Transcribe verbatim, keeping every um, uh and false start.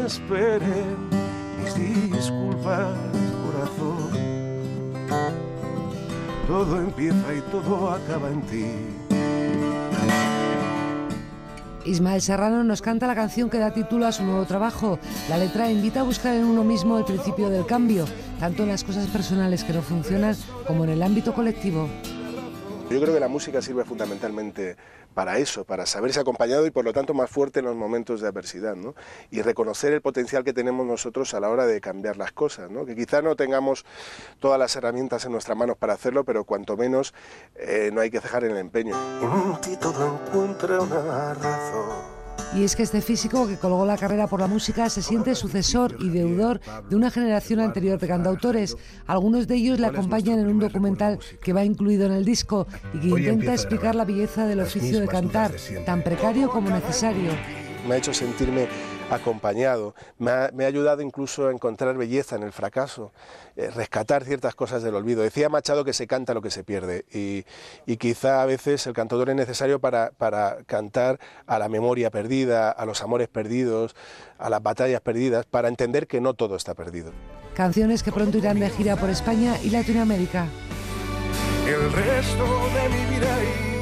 esperen mis disculpas, corazón. Todo empieza y todo acaba en ti. Ismael Serrano nos canta la canción que da título a su nuevo trabajo. La letra invita a buscar en uno mismo el principio del cambio, tanto en las cosas personales que no funcionan como en el ámbito colectivo. Yo creo que la música sirve fundamentalmente para eso, para saberse acompañado y por lo tanto más fuerte en los momentos de adversidad, ¿no? Y reconocer el potencial que tenemos nosotros a la hora de cambiar las cosas, ¿no? Que quizá no tengamos todas las herramientas en nuestras manos para hacerlo, pero cuanto menos eh, no hay que cejar en el empeño. En ti todo encuentra una razón. Y es que este físico que colgó la carrera por la música se siente sucesor y deudor de una generación anterior de cantautores. Algunos de ellos le acompañan en un documental que va incluido en el disco y que intenta explicar la belleza del oficio de cantar, tan precario como necesario. Me ha hecho sentirme acompañado, me ha, me ha ayudado incluso a encontrar belleza en el fracaso, eh, rescatar ciertas cosas del olvido. Decía Machado que se canta lo que se pierde y, y quizá a veces el cantautor es necesario para, para cantar a la memoria perdida, a los amores perdidos, a las batallas perdidas, para entender que no todo está perdido. Canciones que pronto irán de gira por España y Latinoamérica. El resto de mi vida